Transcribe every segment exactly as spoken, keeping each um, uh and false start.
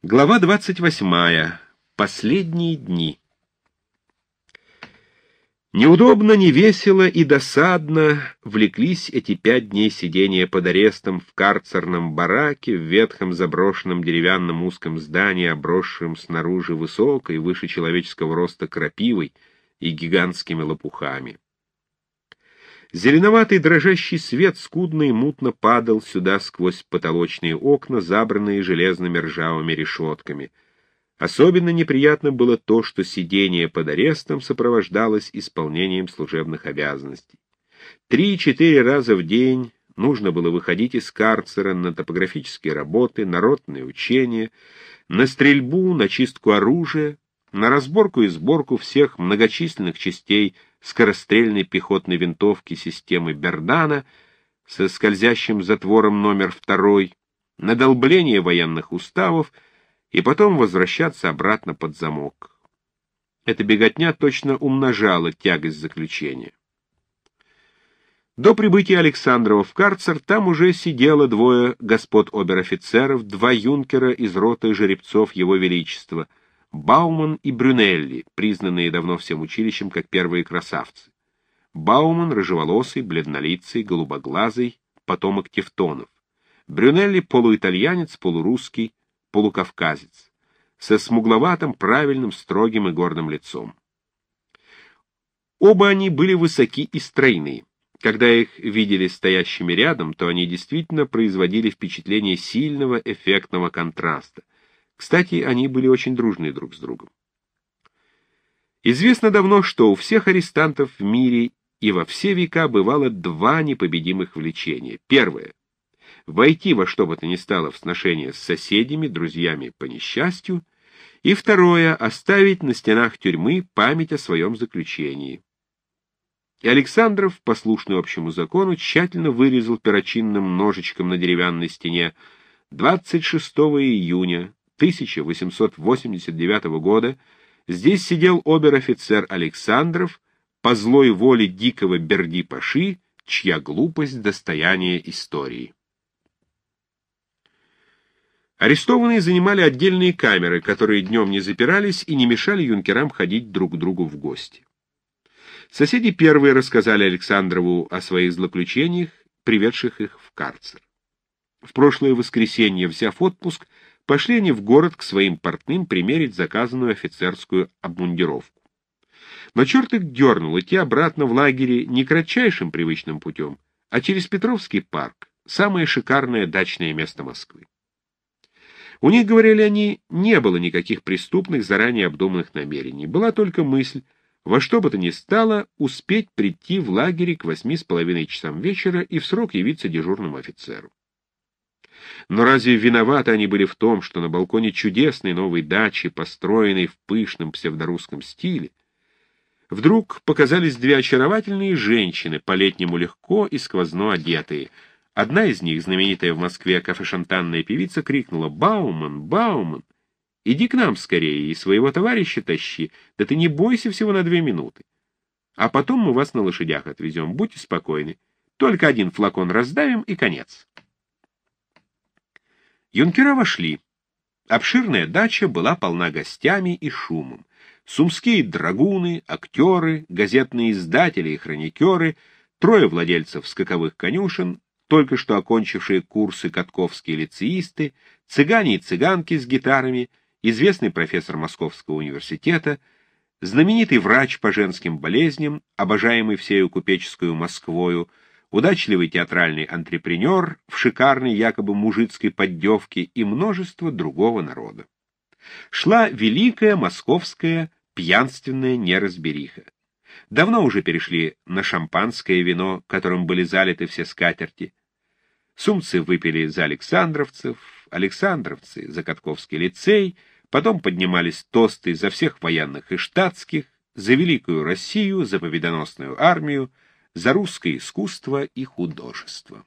Глава двадцать восьмая. Последние дни. Неудобно, невесело и досадно влеклись эти пять дней сидения под арестом в карцерном бараке, в ветхом заброшенном деревянном узком здании, обросшем снаружи высокой, выше человеческого роста крапивой и гигантскими лопухами. Зеленоватый дрожащий свет скудно и мутно падал сюда сквозь потолочные окна, забранные железными ржавыми решетками. Особенно неприятно было то, что сидение под арестом сопровождалось исполнением служебных обязанностей. Три-четыре раза в день нужно было выходить из карцера на топографические работы, на ротные учения, на стрельбу, на чистку оружия, на разборку и сборку всех многочисленных частей скорострельной пехотной винтовки системы Бердана со скользящим затвором номер второй, на долбление военных уставов и потом возвращаться обратно под замок. Эта беготня точно умножала тягость заключения. До прибытия Александрова в карцер там уже сидело двое господ обер-офицеров, два юнкера из роты жеребцов Его Величества — Бауман и Брюнелли, признанные давно всем училищем как первые красавцы. Бауман — рыжеволосый, бледнолицый, голубоглазый, потомок тевтонов. Брюнелли — полуитальянец, полурусский, полукавказец, со смугловатым, правильным, строгим и гордым лицом. Оба они были высоки и стройны. Когда их видели стоящими рядом, то они действительно производили впечатление сильного, эффектного контраста. Кстати, они были очень дружны друг с другом. Известно давно, что у всех арестантов в мире и во все века бывало два непобедимых влечения. Первое — войти во что бы то ни стало в сношение с соседями, друзьями по несчастью, и второе — оставить на стенах тюрьмы память о своем заключении. И Александров, послушный общему закону, тщательно вырезал перочинным ножичком на деревянной стене двадцать шестого июня тысяча восемьсот восемьдесят девятого года здесь сидел обер-офицер Александров по злой воле дикого Берди-паши, чья глупость — достояние истории. Арестованные занимали отдельные камеры, которые днем не запирались и не мешали юнкерам ходить друг к другу в гости. Соседи первые рассказали Александрову о своих злоключениях, приведших их в карцер. В прошлое воскресенье, взяв отпуск, пошли они в город к своим портным примерить заказанную офицерскую обмундировку. Но черт их дернул идти обратно в лагере не кратчайшим привычным путем, а через Петровский парк, самое шикарное дачное место Москвы. У них, говорили они, не было никаких преступных, заранее обдуманных намерений. Была только мысль во что бы то ни стало успеть прийти в лагере к восьми с половиной часам вечера и в срок явиться дежурному офицеру. Но разве виноваты они были в том, что на балконе чудесной новой дачи, построенной в пышном псевдорусском стиле, вдруг показались две очаровательные женщины, по-летнему легко и сквозно одетые. Одна из них, знаменитая в Москве кафешантанная певица, крикнула: «Бауман, Бауман, иди к нам скорее и своего товарища тащи, да ты не бойся всего на две минуты. А потом мы вас на лошадях отвезем, будьте спокойны. Только один флакон раздавим и конец». Юнкера вошли. Обширная дача была полна гостями и шумом. Сумские драгуны, актеры, газетные издатели и хроникеры, трое владельцев скаковых конюшен, только что окончившие курсы катковские лицеисты, цыгане и цыганки с гитарами, известный профессор Московского университета, знаменитый врач по женским болезням, обожаемый всею купеческую Москвою, удачливый театральный антрепренер в шикарной якобы мужицкой поддевке и множество другого народа. Шла великая московская пьянственная неразбериха. Давно уже перешли на шампанское вино, которым были залиты все скатерти. Сумцы выпили за александровцев, александровцы за Катковский лицей, потом поднимались тосты за всех военных и штатских, за великую Россию, за победоносную армию, за русское искусство и художество.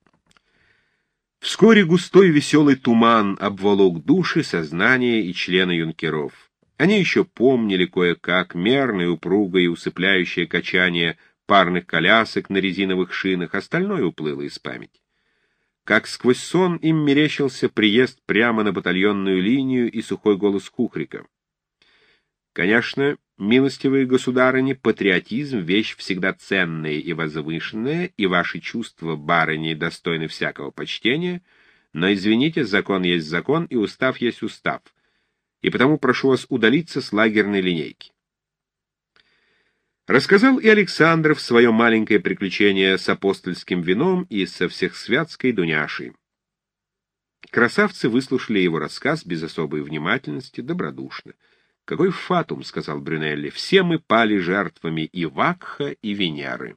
Вскоре густой веселый туман обволок души, сознание и члены юнкеров. Они еще помнили кое-как мерное, упругое и усыпляющее качание парных колясок на резиновых шинах, остальное уплыло из памяти. как сквозь сон им мерещился приезд прямо на батальонную линию и сухой голос Хухрика. Конечно, милостивые государыни, патриотизм — вещь всегда ценная и возвышенная, и ваши чувства, барыни, достойны всякого почтения, но, извините, закон есть закон, и устав есть устав, и потому прошу вас удалиться с лагерной линейки. Рассказал и Александров свое маленькое приключение с апостольским вином и со всехсвятской Дуняшей. Красавцы выслушали его рассказ без особой внимательности, добродушно. «Какой фатум», — сказал Брюнелли, — «все мы пали жертвами и Вакха, и Венеры».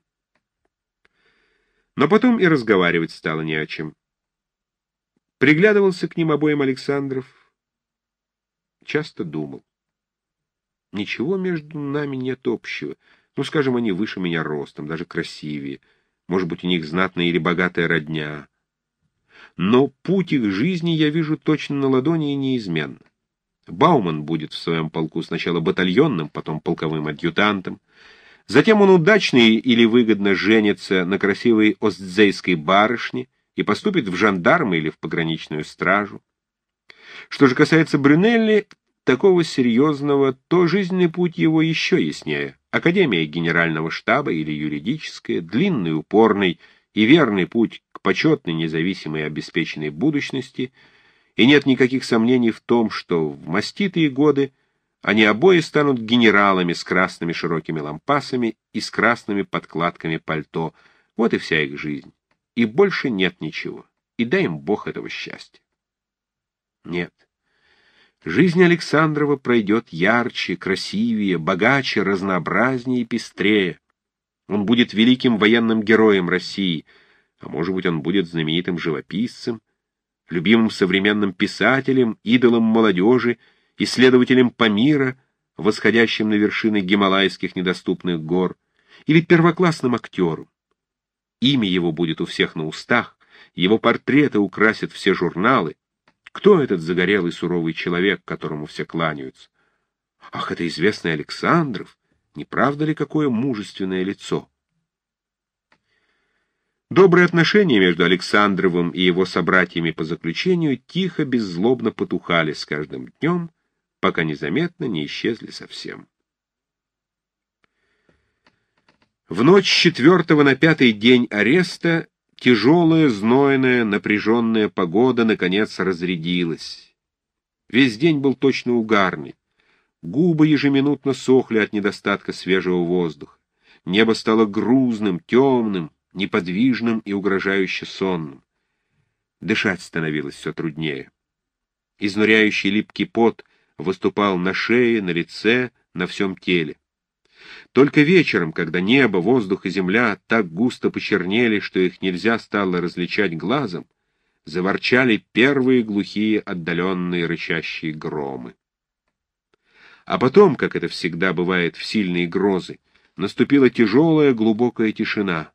Но потом и разговаривать стало не о чем. Приглядывался к ним обоим Александров, часто думал. Ничего между нами нет общего. Ну, скажем, они выше меня ростом, даже красивее. Может быть, у них знатная или богатая родня. Но путь их жизни я вижу точно на ладони и неизменно. Бауман будет в своем полку сначала батальонным, потом полковым адъютантом. Затем он удачно или выгодно женится на красивой остзейской барышне и поступит в жандармы или в пограничную стражу. Что же касается Брюнелли, такого серьезного, то жизненный путь его еще яснее. Академия генерального штаба или юридическая, длинный, упорный и верный путь к почетной, независимой и обеспеченной будущности, и нет никаких сомнений в том, что в маститые годы они обои станут генералами с красными широкими лампасами и с красными подкладками пальто. Вот и вся их жизнь. И больше нет ничего. И дай им Бог этого счастья. Нет. Жизнь Александрова пройдет ярче, красивее, богаче, разнообразнее и пестрее. Он будет великим военным героем России, а может быть, он будет знаменитым живописцем, любимым современным писателем, идолом молодежи, исследователем Памира, восходящим на вершины гималайских недоступных гор, или первоклассным актером. Имя его будет у всех на устах, его портреты украсят все журналы. Кто этот загорелый суровый человек, которому все кланяются? Ах, это известный Александров! Не правда ли, какое мужественное лицо? Добрые отношения между Александровым и его собратьями по заключению тихо, беззлобно потухали с каждым днем, пока незаметно не исчезли совсем. В ночь с четвертого на пятый день ареста тяжелая, знойная, напряженная погода наконец разрядилась. Весь день был точно угарный. Губы ежеминутно сохли от недостатка свежего воздуха. Небо стало грузным, темным, неподвижным и угрожающе сонным. Дышать становилось все труднее. Изнуряющий липкий пот выступал на шее, на лице, на всем теле. Только вечером, когда небо, воздух и земля так густо почернели, что их нельзя стало различать глазом, заворчали первые глухие отдаленные рычащие громы. А потом, как это всегда бывает в сильные грозы, наступила тяжелая глубокая тишина.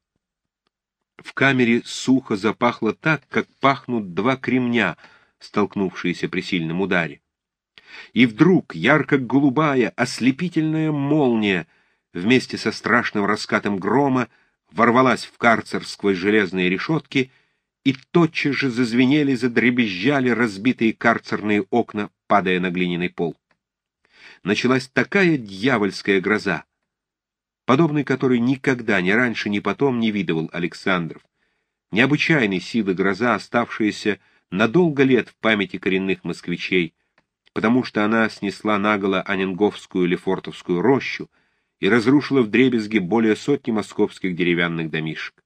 В камере сухо запахло так, как пахнут два кремня, столкнувшиеся при сильном ударе. И вдруг ярко-голубая, ослепительная молния вместе со страшным раскатом грома ворвалась в карцер сквозь железные решетки, и тотчас же зазвенели, задребезжали разбитые карцерные окна, падая на глиняный пол. Началась такая дьявольская гроза, подобной которой никогда, ни раньше, ни потом не видывал Александров. Необычайной силы гроза, оставшаяся на долго лет в памяти коренных москвичей, потому что она снесла наголо Анненговскую Лефортовскую рощу и разрушила вдребезги более сотни московских деревянных домишек.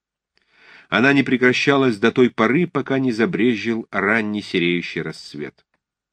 Она не прекращалась до той поры, пока не забрезжил ранний сереющий рассвет.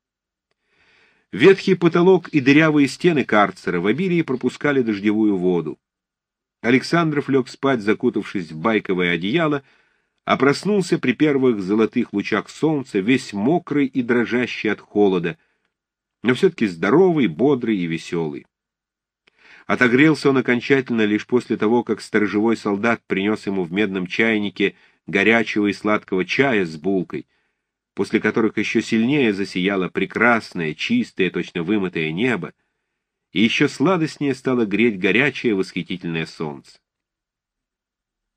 Ветхий потолок и дырявые стены карцера в обилии пропускали дождевую воду. Александров лег спать, закутавшись в байковое одеяло, а проснулся при первых золотых лучах солнца, весь мокрый и дрожащий от холода, но все-таки здоровый, бодрый и веселый. Отогрелся он окончательно лишь после того, как сторожевой солдат принес ему в медном чайнике горячего и сладкого чая с булкой, после которых еще сильнее засияло прекрасное, чистое, точно вымытое небо, и еще сладостнее стало греть горячее восхитительное солнце.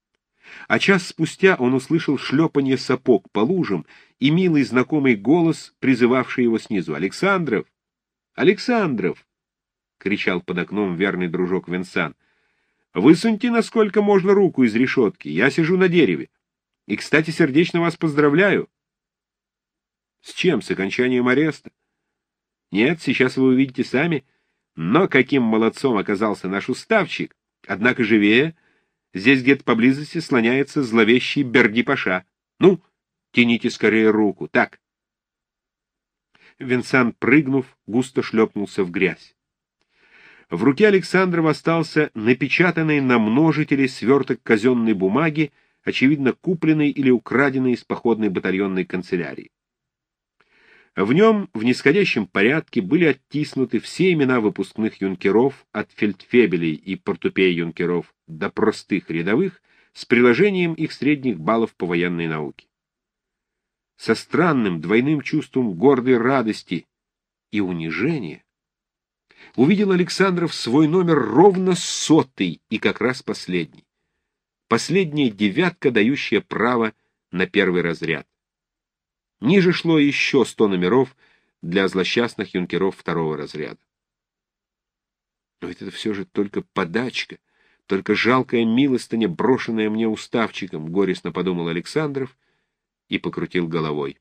А час спустя он услышал шлепанье сапог по лужам и милый знакомый голос, призывавший его снизу. «Александров! Александров!» — кричал под окном верный дружок Венсан. «Высуньте, насколько можно, руку из решетки. Я сижу на дереве. И, кстати, сердечно вас поздравляю». «С чем? С окончанием ареста?» «Нет, сейчас вы увидите сами. Но каким молодцом оказался наш уставчик! Однако живее, здесь где-то поблизости слоняется зловещий Берди-паша. Ну, тяните скорее руку. Так». Венсан, прыгнув, густо шлепнулся в грязь. В руке Александрова остался напечатанный на множителе сверток казенной бумаги, очевидно, купленный или украденный из походной батальонной канцелярии. В нем в нисходящем порядке были оттиснуты все имена выпускных юнкеров от фельдфебелей и портупей-юнкеров до простых рядовых с приложением их средних баллов по военной науке. Со странным двойным чувством гордой радости и унижения увидел Александров свой номер ровно сотый и как раз последний. Последняя девятка, дающая право на первый разряд. Ниже шло еще сто номеров для злосчастных юнкеров второго разряда. Но ведь это все же только подачка, только жалкая милостыня, брошенная мне уставчиком, горестно подумал Александров и покрутил головой.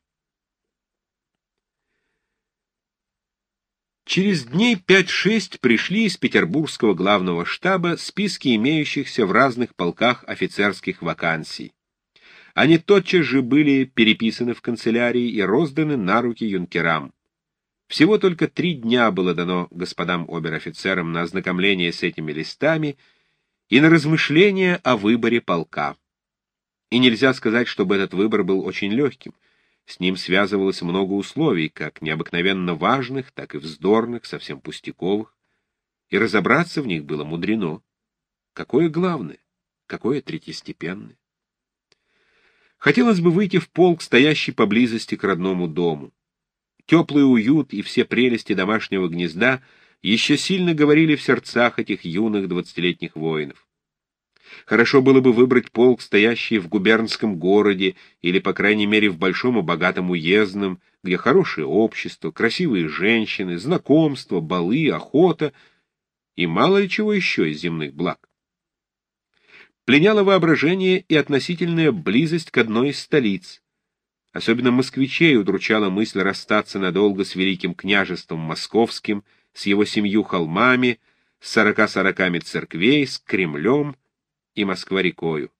Через дней пять-шесть пришли из петербургского главного штаба списки имеющихся в разных полках офицерских вакансий. Они тотчас же были переписаны в канцелярии и розданы на руки юнкерам. Всего только три дня было дано господам обер-офицерам на ознакомление с этими листами и на размышления о выборе полка. И нельзя сказать, чтобы этот выбор был очень легким. С ним связывалось много условий, как необыкновенно важных, так и вздорных, совсем пустяковых, и разобраться в них было мудрено. Какое главное, какое третьестепенное? Хотелось бы выйти в полк, стоящий поблизости к родному дому. Теплый уют и все прелести домашнего гнезда еще сильно говорили в сердцах этих юных двадцатилетних воинов. Хорошо было бы выбрать полк, стоящий в губернском городе или, по крайней мере, в большом и богатом уездном, где хорошее общество, красивые женщины, знакомства, балы, охота и мало ли чего еще из земных благ. Пленяло воображение и относительная близость к одной из столиц. Особенно москвичей удручала мысль расстаться надолго с великим княжеством московским, с его семью холмами, с сорока сороками церквей, с Кремлем и Москва-рекою.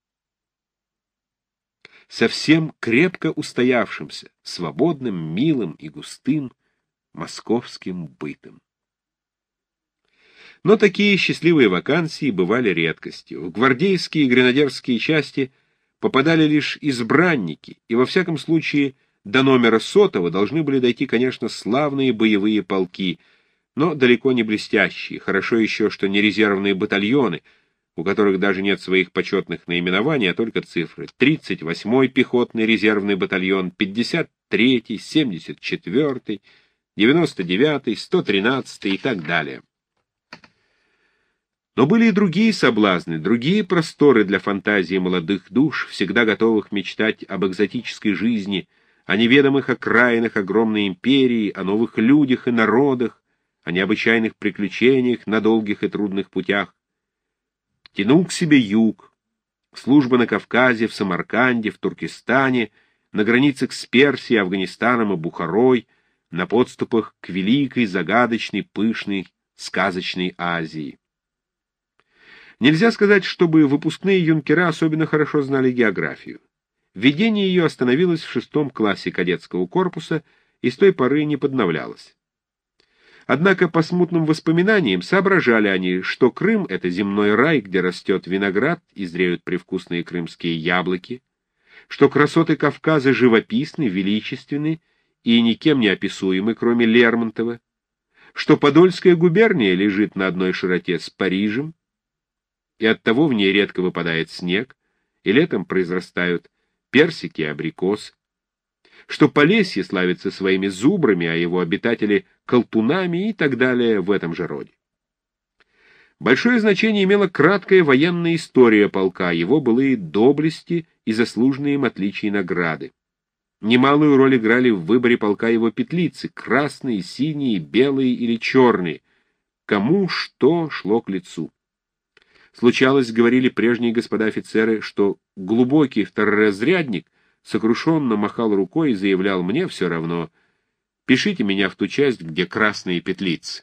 Совсем крепко устоявшимся, свободным, милым и густым московским бытом. Но такие счастливые вакансии бывали редкостью. В гвардейские и гренадерские части попадали лишь избранники, и во всяком случае до номера сотого должны были дойти, конечно, славные боевые полки, но далеко не блестящие, хорошо еще, что не резервные батальоны, у которых даже нет своих почетных наименований, а только цифры. тридцать восьмой пехотный резервный батальон, пятьдесят третий, семьдесят четвёртый, девяносто девятый, сто тринадцатый и так далее. Но были и другие соблазны, другие просторы для фантазии молодых душ, всегда готовых мечтать об экзотической жизни, о неведомых окраинах огромной империи, о новых людях и народах, о необычайных приключениях на долгих и трудных путях. Тянул к себе юг, служба на Кавказе, в Самарканде, в Туркестане, на границах с Персией, Афганистаном и Бухарой, на подступах к великой, загадочной, пышной, сказочной Азии. Нельзя сказать, чтобы выпускные юнкера особенно хорошо знали географию. Введение ее остановилось в шестом классе кадетского корпуса и с той поры не подновлялось. Однако по смутным воспоминаниям соображали они, что Крым — это земной рай, где растет виноград и зреют привкусные крымские яблоки, что красоты Кавказа живописны, величественны и никем не описуемы, кроме Лермонтова, что Подольская губерния лежит на одной широте с Парижем, и оттого в ней редко выпадает снег, и летом произрастают персики и абрикосы, что Полесье славится своими зубрами, а его обитатели — колтунами и так далее в этом же роде. Большое значение имела краткая военная история полка, его былые доблести и заслуженные им отличия и награды. Немалую роль играли в выборе полка его петлицы — красные, синие, белые или черные. Кому что шло к лицу. Случалось, говорили прежние господа офицеры, что глубокий второразрядник сокрушенно махал рукой и заявлял: «Мне все равно, пишите меня в ту часть, где красные петлицы».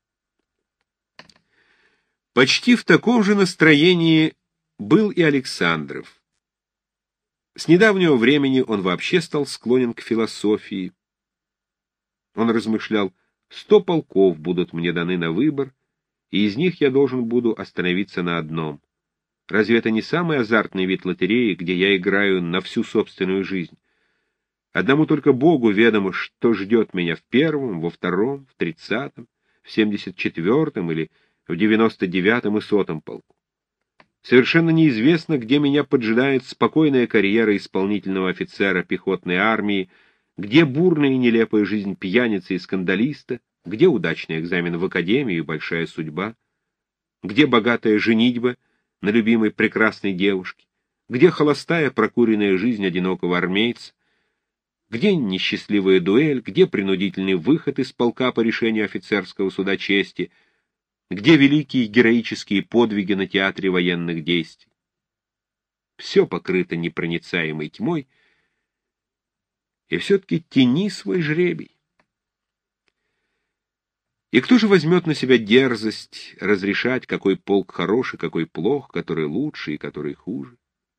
Почти в таком же настроении был и Александров. С недавнего времени он вообще стал склонен к философии. Он размышлял: сто полков будут мне даны на выбор, и из них я должен буду остановиться на одном. Разве это не самый азартный вид лотереи, где я играю на всю собственную жизнь? Одному только Богу ведомо, что ждет меня в первом, во втором, в тридцатом, в семьдесят четвертом или в девяносто девятом и сотом полку. Совершенно неизвестно, где меня поджидает спокойная карьера исполнительного офицера пехотной армии, где бурная и нелепая жизнь пьяницы и скандалиста, где удачный экзамен в академию и большая судьба, где богатая женитьба на любимой прекрасной девушке, где холостая прокуренная жизнь одинокого армейца, где несчастливая дуэль, где принудительный выход из полка по решению офицерского суда чести, где великие героические подвиги на театре военных действий. Все покрыто непроницаемой тьмой, и все-таки тяни свой жребий. И кто же возьмет на себя дерзость разрешать, какой полк хороший, какой плох, который лучше и который хуже?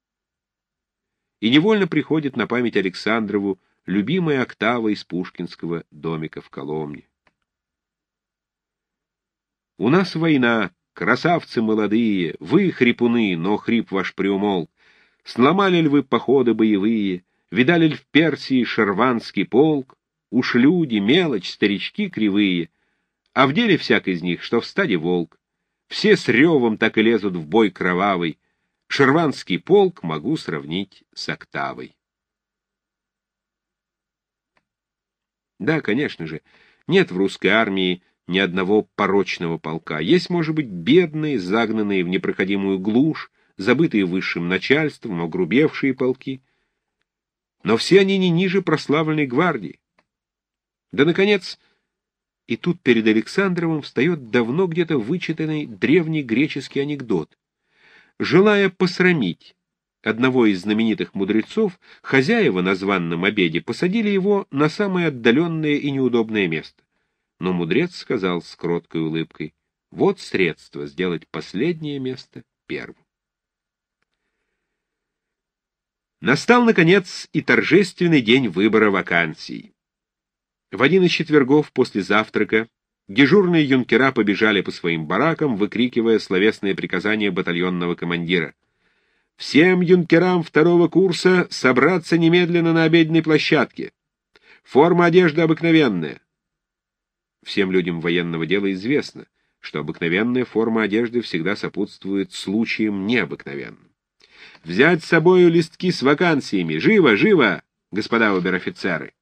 И невольно приходит на память Александрову любимая октава из пушкинского «Домика в Коломне». У нас война, красавцы молодые, вы хрипуны, но хрип ваш приумолк. Сломали ли вы походы боевые, видали ли в Персии шерванский полк? Уж люди, мелочь, старички кривые, а в деле всяк из них, что в стаде волк. Все с ревом так и лезут в бой кровавый. Шерванский полк могу сравнить с октавой. Да, конечно же, нет в русской армии ни одного порочного полка. Есть, может быть, бедные, загнанные в непроходимую глушь, забытые высшим начальством, огрубевшие полки. Но все они не ниже прославленной гвардии. Да, наконец, и тут перед Александровым встает давно где-то вычитанный древний греческий анекдот. Желая посрамить одного из знаменитых мудрецов, хозяева на званном обеде посадили его на самое отдаленное и неудобное место. Но мудрец сказал с кроткой улыбкой: вот средство сделать последнее место первым. Настал, наконец, и торжественный день выбора вакансий. В один из четвергов после завтрака дежурные юнкера побежали по своим баракам, выкрикивая словесные приказания батальонного командира. «Всем юнкерам второго курса собраться немедленно на обеденной площадке. Форма одежды обыкновенная». Всем людям военного дела известно, что обыкновенная форма одежды всегда сопутствует случаям необыкновенным. «Взять с собою листки с вакансиями! Живо, живо, господа обер-офицеры!»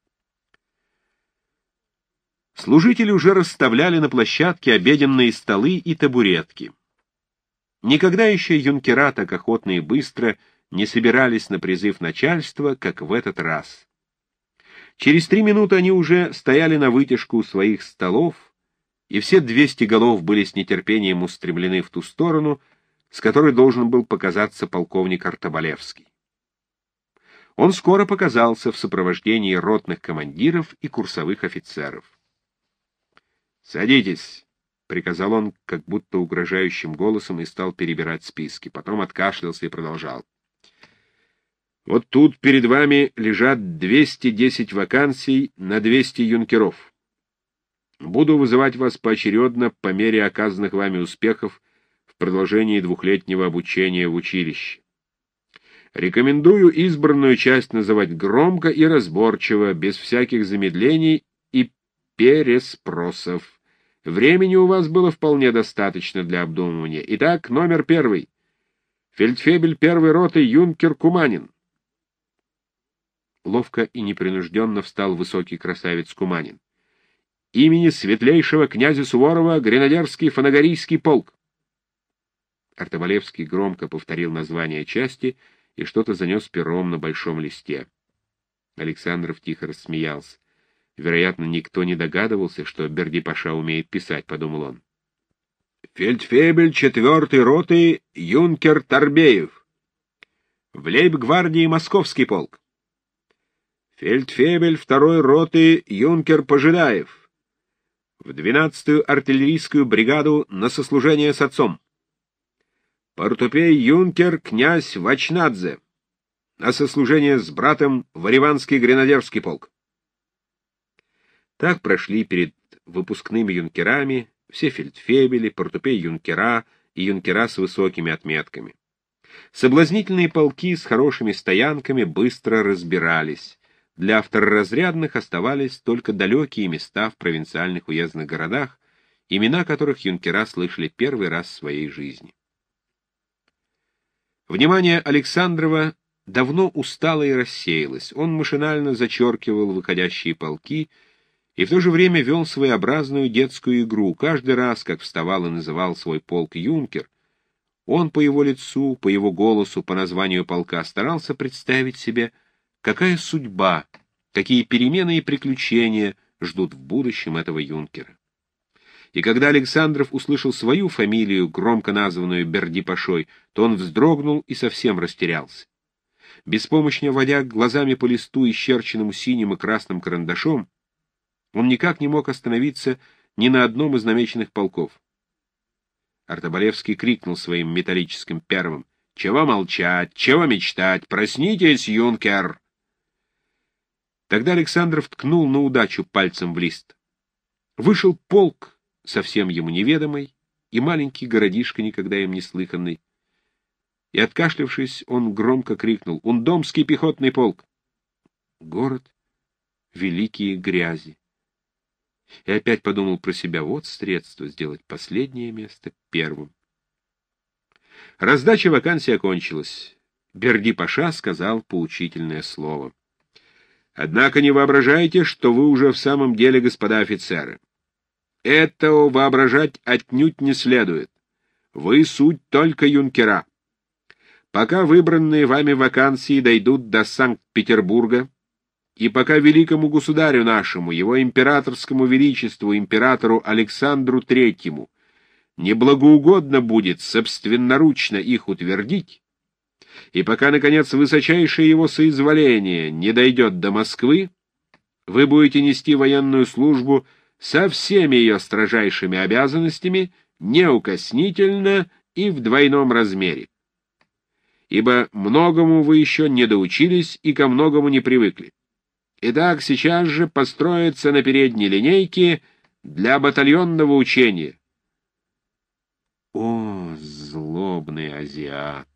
Служители уже расставляли на площадке обеденные столы и табуретки. Никогда еще юнкера так охотно и быстро не собирались на призыв начальства, как в этот раз. Через три минуты они уже стояли на вытяжку у своих столов, и все двести голов были с нетерпением устремлены в ту сторону, с которой должен был показаться полковник Артобалевский. Он скоро показался в сопровождении ротных командиров и курсовых офицеров. «Садитесь», — приказал он как будто угрожающим голосом и стал перебирать списки. Потом откашлялся и продолжал. «Вот тут перед вами лежат двести десять вакансий на двести юнкеров. Буду вызывать вас поочередно по мере оказанных вами успехов в продолжении двухлетнего обучения в училище. Рекомендую избранную часть называть громко и разборчиво, без всяких замедлений и переспросов. Времени у вас было вполне достаточно для обдумывания. Итак, номер первый. Фельдфебель первой роты юнкер Куманин». Ловко и непринужденно встал высокий красавец Куманин. «Имени светлейшего князя Суворова гренадерский фанагорийский полк». Артобалевский громко повторил название части и что-то занес пером на большом листе. Александров тихо рассмеялся. Вероятно, никто не догадывался, что Берди-паша умеет писать, — подумал он. Фельдфебель четвертой роты юнкер Торбеев. В лейб-гвардии Московский полк. Фельдфебель второй роты юнкер Пожидаев. В двенадцатую артиллерийскую бригаду на сослужение с отцом. Портупей юнкер князь Вачнадзе. На сослужение с братом в Ереванский гренадерский полк. Так прошли перед выпускными юнкерами все фельдфебели, портупей-юнкера и юнкера с высокими отметками. Соблазнительные полки с хорошими стоянками быстро разбирались. Для второразрядных оставались только далекие места в провинциальных уездных городах, имена которых юнкера слышали первый раз в своей жизни. Внимание Александрова давно устало и рассеялось. Он машинально зачеркивал выходящие полки и в то же время вел своеобразную детскую игру. Каждый раз, как вставал и называл свой полк юнкер, он по его лицу, по его голосу, по названию полка старался представить себе, какая судьба, какие перемены и приключения ждут в будущем этого юнкера. И когда Александров услышал свою фамилию, громко названную Берди-пашой, то он вздрогнул и совсем растерялся. Беспомощно водя глазами по листу, исчерченному синим и красным карандашом, он никак не мог остановиться ни на одном из намеченных полков. Артобалевский крикнул своим металлическим первым: «Чего молчать? Чего мечтать? Проснитесь, юнкер!» Тогда Александров ткнул на удачу пальцем в лист. Вышел полк, совсем ему неведомый, и маленький городишко, никогда им не слыханный. И, откашлявшись, он громко крикнул: «Ундомский пехотный полк!» Город — великие грязи. И опять подумал про себя: вот средство сделать последнее место первым. Раздача вакансий окончилась. Берди-паша сказал поучительное слово: «Однако не воображайте, что вы уже в самом деле господа офицеры. Этого воображать отнюдь не следует. Вы суть только юнкера. Пока выбранные вами вакансии дойдут до Санкт-Петербурга, и пока великому государю нашему, его императорскому величеству, императору Александру Третьему, не благоугодно будет собственноручно их утвердить, и пока, наконец, высочайшее его соизволение не дойдет до Москвы, вы будете нести военную службу со всеми ее строжайшими обязанностями, неукоснительно и в двойном размере. Ибо многому вы еще не доучились и ко многому не привыкли. Итак, сейчас же построиться на передней линейке для батальонного учения». О, злобный азиат!